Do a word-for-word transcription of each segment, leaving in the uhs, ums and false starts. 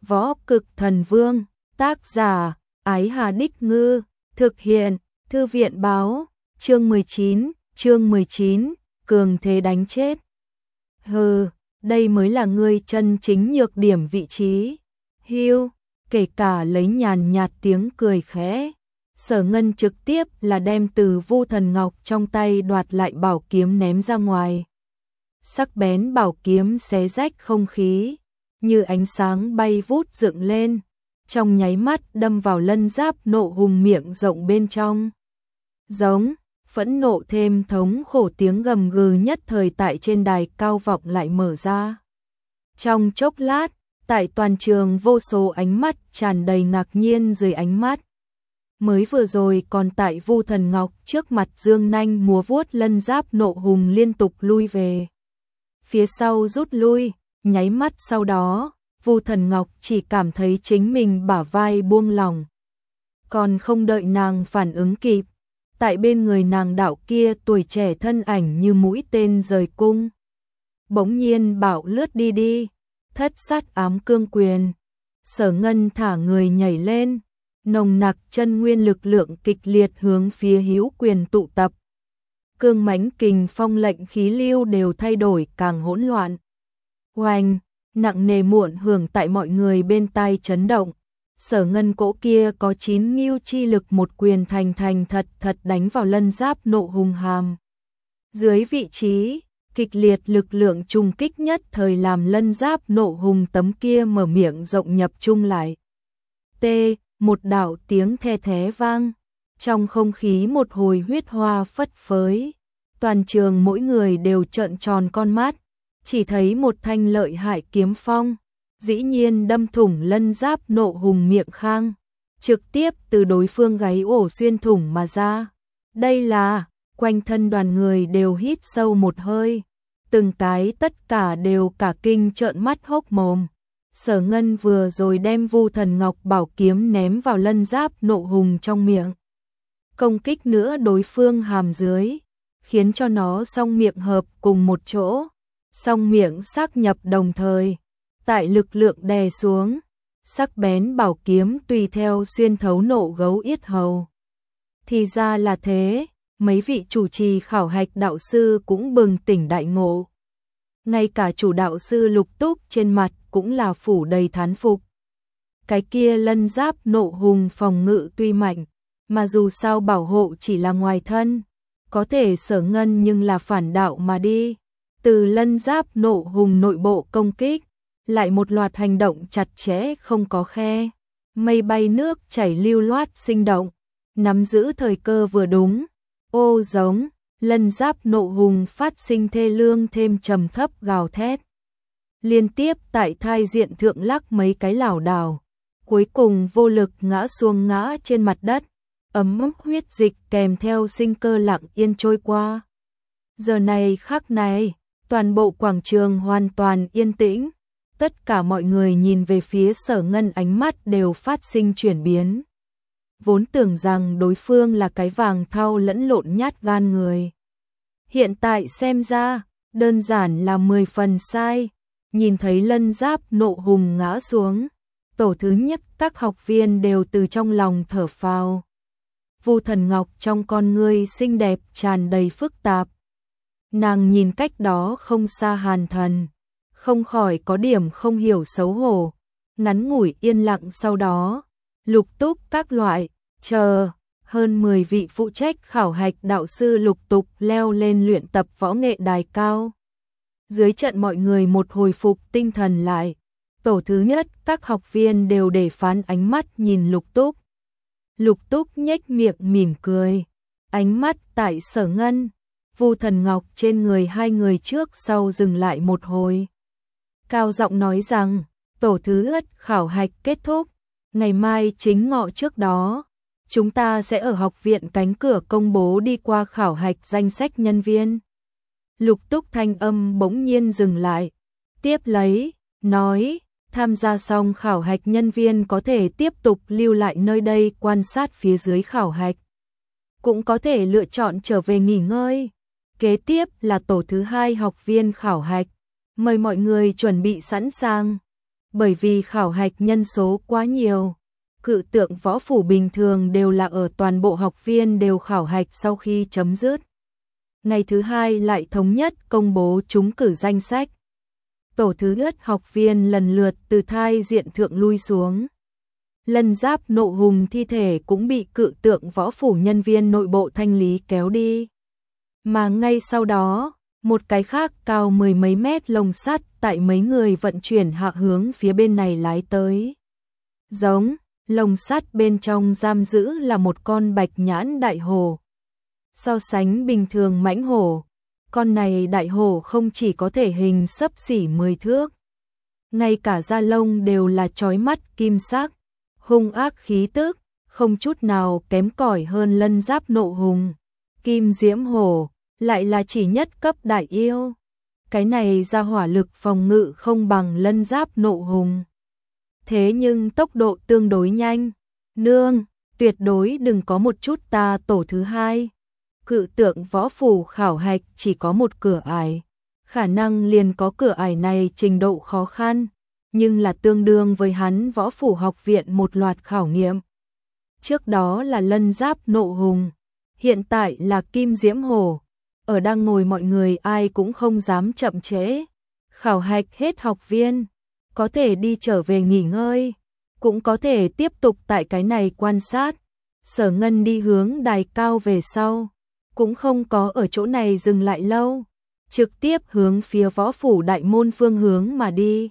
Võ Cực Thần Vương, tác giả, Ái Hà Đích Ngư, thực hiện, Thư viện Báo, chương mười chín, chương mười chín, cường thế đánh chết. Hừ, đây mới là ngươi chân chính nhược điểm vị trí. Hiu, kể cả lấy nhàn nhạt tiếng cười khẽ. Sở Ngân trực tiếp là đem từ Vu Thần Ngọc trong tay đoạt lại bảo kiếm ném ra ngoài. Sắc bén bảo kiếm xé rách không khí, như ánh sáng bay vút dựng lên, trong nháy mắt đâm vào lân giáp nộ hùng miệng rộng bên trong. Giống, phẫn nộ thêm thống khổ tiếng gầm gừ nhất thời tại trên đài cao vọng lại mở ra. Trong chốc lát, tại toàn trường vô số ánh mắt tràn đầy ngạc nhiên dưới ánh mắt. Mới vừa rồi còn tại Vu Thần Ngọc trước mặt dương nanh múa vuốt lân giáp nộ hùng liên tục lui về phía sau rút lui, nháy mắt sau đó, Vu Thần Ngọc chỉ cảm thấy chính mình bả vai buông lỏng. Còn không đợi nàng phản ứng kịp, tại bên người nàng đạo kia tuổi trẻ thân ảnh như mũi tên rời cung. Bỗng nhiên bảo lướt đi đi, thất sát ám cương quyền. Sở Ngân thả người nhảy lên, nồng nặc chân nguyên lực lượng kịch liệt hướng phía hữu quyền tụ tập. Cương mãnh kình phong lệnh khí lưu đều thay đổi càng hỗn loạn. Oanh, nặng nề muộn hưởng tại mọi người bên tai chấn động. Sở Ngân cỗ kia có chín ngưu chi lực một quyền thành thành thật thật đánh vào lân giáp nộ hùng hàm. Dưới vị trí, kịch liệt lực lượng trùng kích nhất thời làm lân giáp nộ hùng tấm kia mở miệng rộng nhập trung lại. T, một đạo tiếng the thé vang. Trong không khí một hồi huyết hoa phất phới, toàn trường mỗi người đều trợn tròn con mắt, chỉ thấy một thanh lợi hại kiếm phong, dĩ nhiên đâm thủng lân giáp nộ hùng miệng khang, trực tiếp từ đối phương gáy ổ xuyên thủng mà ra. Đây là, quanh thân đoàn người đều hít sâu một hơi, từng cái tất cả đều cả kinh trợn mắt hốc mồm. Sở Ngân vừa rồi đem Vu Thần Ngọc bảo kiếm ném vào lân giáp nộ hùng trong miệng. Công kích nữa đối phương hàm dưới, khiến cho nó song miệng hợp cùng một chỗ, song miệng xác nhập đồng thời, tại lực lượng đè xuống, sắc bén bảo kiếm tùy theo xuyên thấu nộ gấu yết hầu. Thì ra là thế, mấy vị chủ trì khảo hạch đạo sư cũng bừng tỉnh đại ngộ. Ngay cả chủ đạo sư Lục Túc trên mặt cũng là phủ đầy thán phục. Cái kia lân giáp nộ hùng phòng ngự tuy mạnh, mà dù sao bảo hộ chỉ là ngoài thân, có thể Sở Ngân nhưng là phản đạo mà đi. Từ lân giáp nộ hùng nội bộ công kích, lại một loạt hành động chặt chẽ không có khe. Mây bay nước chảy lưu loát sinh động, nắm giữ thời cơ vừa đúng. Ô giống, lân giáp nộ hùng phát sinh thê lương thêm trầm thấp gào thét. Liên tiếp tại thai diện thượng lắc mấy cái lảo đảo, cuối cùng vô lực ngã xuống ngã trên mặt đất. Ấm huyết dịch kèm theo sinh cơ lặng yên trôi qua. Giờ này khắc này, toàn bộ quảng trường hoàn toàn yên tĩnh. Tất cả mọi người nhìn về phía Sở Ngân ánh mắt đều phát sinh chuyển biến. Vốn tưởng rằng đối phương là cái vàng thau lẫn lộn nhát gan người. Hiện tại xem ra, đơn giản là mười phần sai. Nhìn thấy lân giáp nộ hùng ngã xuống, tổ thứ nhất các học viên đều từ trong lòng thở phào. Vu Thần Ngọc trong con ngươi xinh đẹp tràn đầy phức tạp. Nàng nhìn cách đó không xa Hàn Thần, không khỏi có điểm không hiểu xấu hổ. Ngắn ngủi yên lặng sau đó, Lục Túc các loại, chờ, hơn mười vị phụ trách khảo hạch đạo sư lục tục leo lên luyện tập võ nghệ đài cao. Dưới trận mọi người một hồi phục tinh thần lại, tổ thứ nhất các học viên đều để phán ánh mắt nhìn Lục Túc. Lục Túc nhếch miệng mỉm cười, ánh mắt tại Sở Ngân, Vu Thần Ngọc trên người hai người trước sau dừng lại một hồi. Cao giọng nói rằng, tổ thứ nhất khảo hạch kết thúc, ngày mai chính ngọ trước đó, chúng ta sẽ ở học viện cánh cửa công bố đi qua khảo hạch danh sách nhân viên. Lục Túc thanh âm bỗng nhiên dừng lại, tiếp lấy, nói, tham gia xong khảo hạch nhân viên có thể tiếp tục lưu lại nơi đây quan sát phía dưới khảo hạch. Cũng có thể lựa chọn trở về nghỉ ngơi. Kế tiếp là tổ thứ hai học viên khảo hạch. Mời mọi người chuẩn bị sẵn sàng. Bởi vì khảo hạch nhân số quá nhiều, cự tượng võ phủ bình thường đều là ở toàn bộ học viên đều khảo hạch sau khi chấm dứt. Ngày thứ hai lại thống nhất công bố trúng cử danh sách. Tổ thứ nhất học viên lần lượt từ thai diện thượng lui xuống. Lân Giáp Nộ Hùng thi thể cũng bị cự tượng võ phủ nhân viên nội bộ thanh lý kéo đi. Mà ngay sau đó, một cái khác cao mười mấy mét lồng sắt tại mấy người vận chuyển hạ hướng phía bên này lái tới. Giống, lồng sắt bên trong giam giữ là một con bạch nhãn đại hổ. So sánh bình thường mãnh hổ, con này đại hổ không chỉ có thể hình xấp xỉ mười thước, ngay cả da lông đều là chói mắt kim sắc, hung ác khí tức, không chút nào kém cỏi hơn Lân Giáp Nộ Hùng. Kim Diễm Hổ lại là chỉ nhất cấp đại yêu. Cái này ra hỏa lực phòng ngự không bằng Lân Giáp Nộ Hùng. Thế nhưng tốc độ tương đối nhanh. Nương, tuyệt đối đừng có một chút ta tổ thứ hai. Cự tượng võ phủ khảo hạch chỉ có một cửa ải. Khả năng liền có cửa ải này trình độ khó khăn, nhưng là tương đương với hắn võ phủ học viện một loạt khảo nghiệm. Trước đó là Lân Giáp Nộ Hùng, hiện tại là Kim Diễm Hổ. Ở đang ngồi mọi người ai cũng không dám chậm trễ. Khảo hạch hết học viên, có thể đi trở về nghỉ ngơi, cũng có thể tiếp tục tại cái này quan sát. Sở Ngân đi hướng đài cao về sau, cũng không có ở chỗ này dừng lại lâu, trực tiếp hướng phía võ phủ đại môn phương hướng mà đi.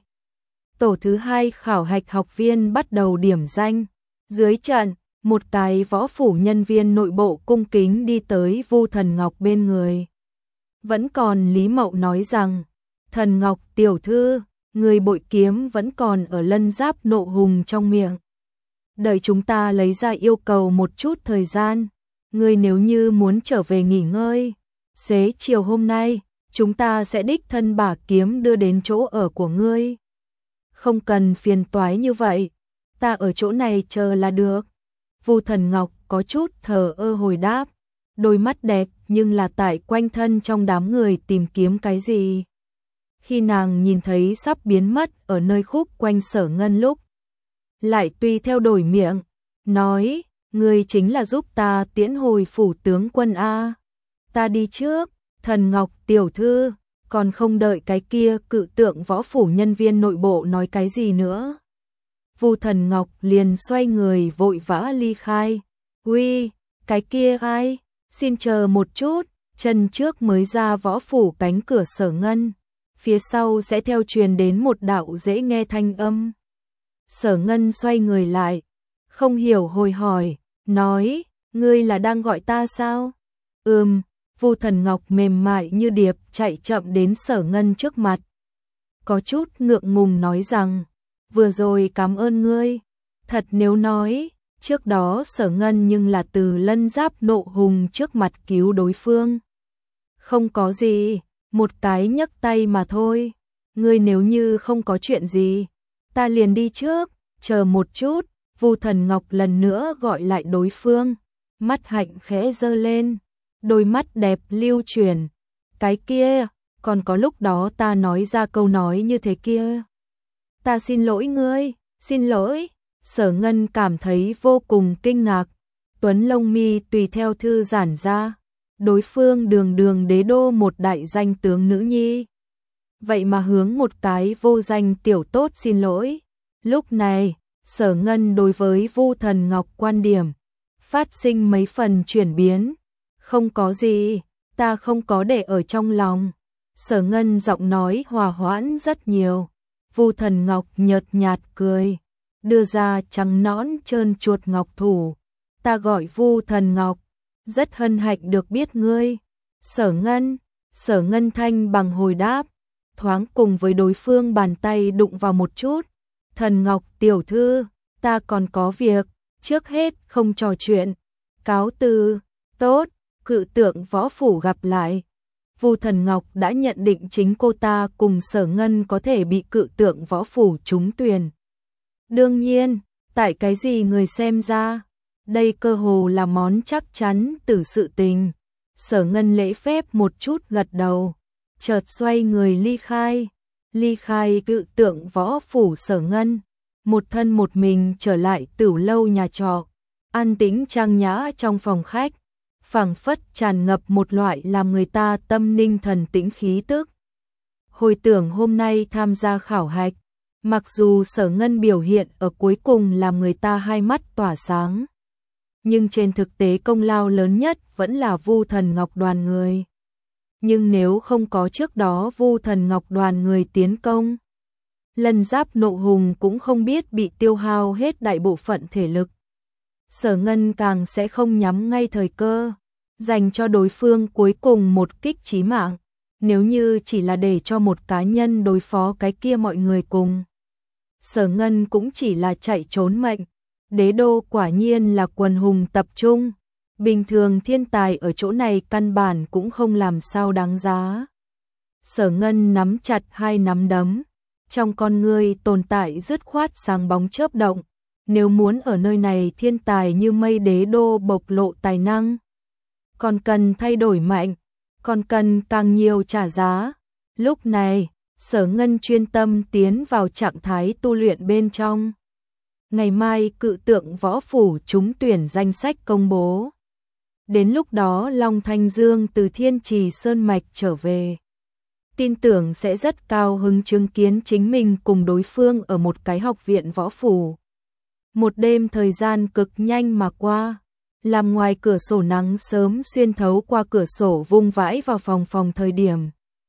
Tổ thứ hai khảo hạch học viên bắt đầu điểm danh. Dưới trận, một cái võ phủ nhân viên nội bộ cung kính đi tới Vu Thần Ngọc bên người. Vẫn còn Lý Mậu nói rằng, Thần Ngọc tiểu thư, người bội kiếm vẫn còn ở Lân Giáp Nộ Hùng trong miệng. Đợi chúng ta lấy ra yêu cầu một chút thời gian, người nếu như muốn trở về nghỉ ngơi, xế chiều hôm nay, chúng ta sẽ đích thân bả kiếm đưa đến chỗ ở của ngươi. Không cần phiền toái như vậy, ta ở chỗ này chờ là được. Vu Thần Ngọc có chút thờ ơ hồi đáp, đôi mắt đẹp nhưng là tại quanh thân trong đám người tìm kiếm cái gì. Khi nàng nhìn thấy sắp biến mất ở nơi khúc quanh Sở Ngân lúc, lại tùy theo đổi miệng, nói, ngươi chính là giúp ta tiễn hồi phủ tướng quân A. Ta đi trước, Thần Ngọc tiểu thư, còn không đợi cái kia cự tượng võ phủ nhân viên nội bộ nói cái gì nữa. Vu Thần Ngọc liền xoay người vội vã ly khai. Uy, cái kia ai? Xin chờ một chút, chân trước mới ra võ phủ cánh cửa Sở Ngân, phía sau sẽ theo truyền đến một đạo dễ nghe thanh âm. Sở Ngân xoay người lại, không hiểu hồi hỏi, nói, ngươi là đang gọi ta sao? Ừm, Vu Thần Ngọc mềm mại như điệp chạy chậm đến Sở Ngân trước mặt. Có chút ngượng ngùng nói rằng, vừa rồi cảm ơn ngươi. Thật nếu nói, trước đó Sở Ngân nhưng là từ Lân Giáp Nộ Hùng trước mặt cứu đối phương. Không có gì, một cái nhấc tay mà thôi. Ngươi nếu như không có chuyện gì, ta liền đi trước, chờ một chút. Vu Thần Ngọc lần nữa gọi lại đối phương, mắt hạnh khẽ giơ lên, đôi mắt đẹp lưu chuyển. Cái kia, còn có lúc đó ta nói ra câu nói như thế kia. Ta xin lỗi ngươi, xin lỗi. Sở Ngân cảm thấy vô cùng kinh ngạc, tuấn lông mi tùy theo thư giãn ra. Đối phương đường đường đế đô một đại danh tướng nữ nhi, vậy mà hướng một cái vô danh tiểu tốt xin lỗi. Lúc này, Sở Ngân đối với Vu Thần Ngọc quan điểm phát sinh mấy phần chuyển biến. Không có gì, ta không có để ở trong lòng. Sở Ngân giọng nói hòa hoãn rất nhiều. Vu Thần Ngọc nhợt nhạt cười, đưa ra trắng nõn trơn chuột ngọc thủ. Ta gọi Vu Thần Ngọc, rất hân hạnh được biết ngươi. Sở Ngân, Sở Ngân thanh bằng hồi đáp, thoáng cùng với đối phương bàn tay đụng vào một chút. Thần Ngọc tiểu thư, ta còn có việc, trước hết không trò chuyện. Cáo từ, tốt, cự tượng võ phủ gặp lại. Vu Thần Ngọc đã nhận định chính cô ta cùng Sở Ngân có thể bị cự tượng võ phủ trúng tuyển. Đương nhiên, tại cái gì người xem ra, đây cơ hồ là món chắc chắn từ sự tình. Sở Ngân lễ phép một chút gật đầu, chợt xoay người ly khai. ly khai cự tượng võ phủ Sở Ngân, một thân một mình trở lại tửu lâu nhà trọ, an tĩnh trang nhã trong phòng khách, phảng phất tràn ngập một loại làm người ta tâm ninh thần tĩnh khí tức. Hồi tưởng hôm nay tham gia khảo hạch, mặc dù Sở Ngân biểu hiện ở cuối cùng làm người ta hai mắt tỏa sáng, nhưng trên thực tế công lao lớn nhất vẫn là Vu Thần Ngọc đoàn người. Nhưng nếu không có trước đó Vu Thần Ngọc đoàn người tiến công, Lân Giáp Nộ Hùng cũng không biết bị tiêu hao hết đại bộ phận thể lực. Sở Ngân càng sẽ không nhắm ngay thời cơ, dành cho đối phương cuối cùng một kích chí mạng, nếu như chỉ là để cho một cá nhân đối phó cái kia mọi người cùng. Sở Ngân cũng chỉ là chạy trốn mệnh, đế đô quả nhiên là quần hùng tập trung, bình thường thiên tài ở chỗ này căn bản cũng không làm sao đáng giá. Sở Ngân nắm chặt hai nắm đấm, trong con ngươi tồn tại dứt khoát sáng bóng chớp động, nếu muốn ở nơi này thiên tài như mây đế đô bộc lộ tài năng, còn cần thay đổi mạnh, còn cần càng nhiều trả giá. Lúc này, Sở Ngân chuyên tâm tiến vào trạng thái tu luyện bên trong. Ngày mai cự tượng võ phủ trúng tuyển danh sách công bố. Đến lúc đó Long Thanh Dương từ Thiên Trì Sơn Mạch trở về, tin tưởng sẽ rất cao hứng chứng kiến chính mình cùng đối phương ở một cái học viện võ phủ. Một đêm thời gian cực nhanh mà qua, làm ngoài cửa sổ nắng sớm xuyên thấu qua cửa sổ vung vãi vào phòng phòng thời điểm.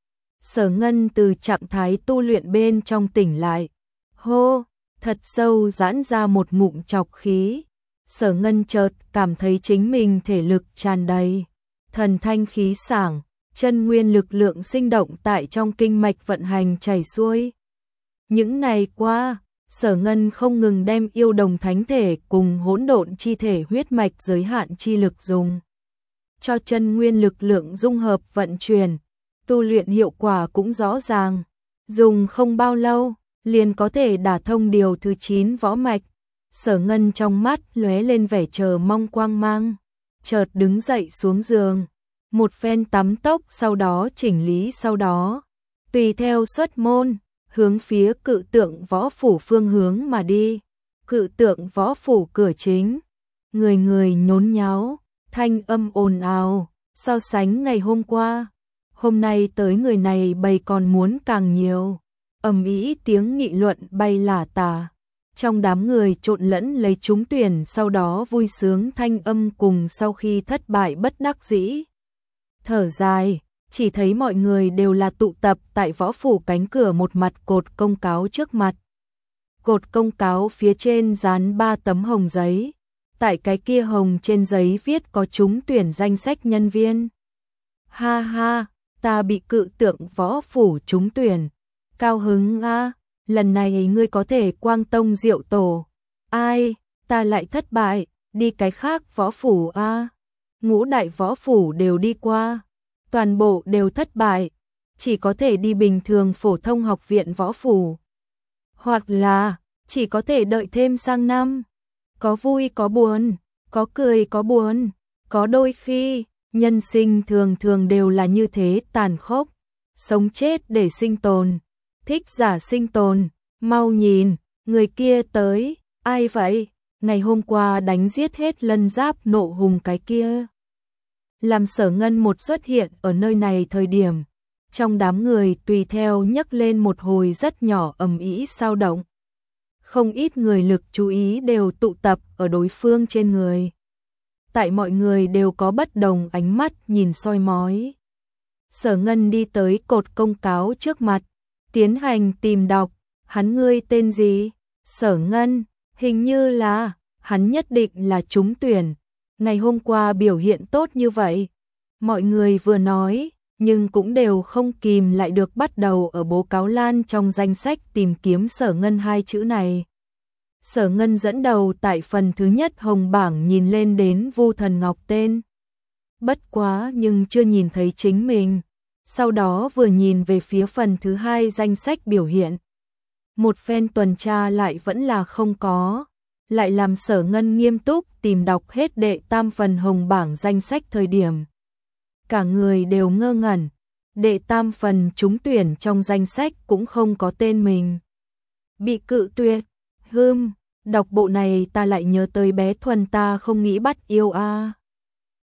Sở Ngân từ trạng thái tu luyện bên trong tỉnh lại, hô, thật sâu giãn ra một ngụm trọc khí. Sở Ngân chợt cảm thấy chính mình thể lực tràn đầy, thần thanh khí sảng, chân nguyên lực lượng sinh động tại trong kinh mạch vận hành chảy xuôi. Những ngày qua, Sở Ngân không ngừng đem yêu đồng thánh thể cùng hỗn độn chi thể huyết mạch giới hạn chi lực dùng cho chân nguyên lực lượng dung hợp vận chuyển, tu luyện hiệu quả cũng rõ ràng, dùng không bao lâu liền có thể đả thông điều thứ chín võ mạch. Sở Ngân trong mắt lóe lên vẻ chờ mong quang mang, chợt đứng dậy xuống giường, một phen tắm tốc sau đó chỉnh lý sau đó, tùy theo xuất môn, hướng phía cự tượng võ phủ phương hướng mà đi. Cự tượng võ phủ cửa chính, người người nhốn nháo, thanh âm ồn ào, so sánh ngày hôm qua, hôm nay tới người này bầy còn muốn càng nhiều, ầm ĩ tiếng nghị luận bay lả tả. Trong đám người trộn lẫn lấy trúng tuyển sau đó vui sướng thanh âm cùng sau khi thất bại bất đắc dĩ. Thở dài, chỉ thấy mọi người đều là tụ tập tại võ phủ cánh cửa một mặt cột công cáo trước mặt. Cột công cáo phía trên dán ba tấm hồng giấy, tại cái kia hồng trên giấy viết có trúng tuyển danh sách nhân viên. Ha ha, ta bị cự tượng võ phủ trúng tuyển, cao hứng a. Lần này ngươi có thể quang tông diệu tổ. Ai, ta lại thất bại, đi cái khác võ phủ a. À. Ngũ đại võ phủ đều đi qua, toàn bộ đều thất bại, chỉ có thể đi bình thường phổ thông học viện võ phủ. Hoặc là, chỉ có thể đợi thêm sang năm. Có vui có buồn, có cười có buồn, có đôi khi, nhân sinh thường thường đều là như thế tàn khốc, sống chết để sinh tồn. Thích giả sinh tồn, mau nhìn, người kia tới, ai vậy? Ngày hôm qua đánh giết hết Lân Giáp Nộ Hùng cái kia. Làm Sở Ngân một xuất hiện ở nơi này thời điểm, trong đám người tùy theo nhấc lên một hồi rất nhỏ ầm ĩ sao động. Không ít người lực chú ý đều tụ tập ở đối phương trên người. Tại mọi người đều có bất đồng ánh mắt nhìn soi mói. Sở Ngân đi tới cột công cáo trước mặt, tiến hành tìm đọc. Hắn ngươi tên gì? Sở Ngân, hình như là, hắn nhất định là trúng tuyển. Ngày hôm qua biểu hiện tốt như vậy. Mọi người vừa nói, nhưng cũng đều không kìm lại được bắt đầu ở bố cáo lan trong danh sách tìm kiếm Sở Ngân hai chữ này. Sở Ngân dẫn đầu tại phần thứ nhất hồng bảng nhìn lên đến Vu Thần Ngọc tên. Bất quá nhưng chưa nhìn thấy chính mình. Sau đó vừa nhìn về phía phần thứ hai danh sách biểu hiện. Một phen tuần tra lại vẫn là không có. Lại làm Sở Ngân nghiêm túc tìm đọc hết đệ tam phần hồng bảng danh sách thời điểm. Cả người đều ngơ ngẩn. đệ tam phần trúng tuyển trong danh sách cũng không có tên mình. Bị cự tuyệt, hưm, đọc bộ này ta lại nhớ tới bé Thuần ta không nghĩ bắt yêu a.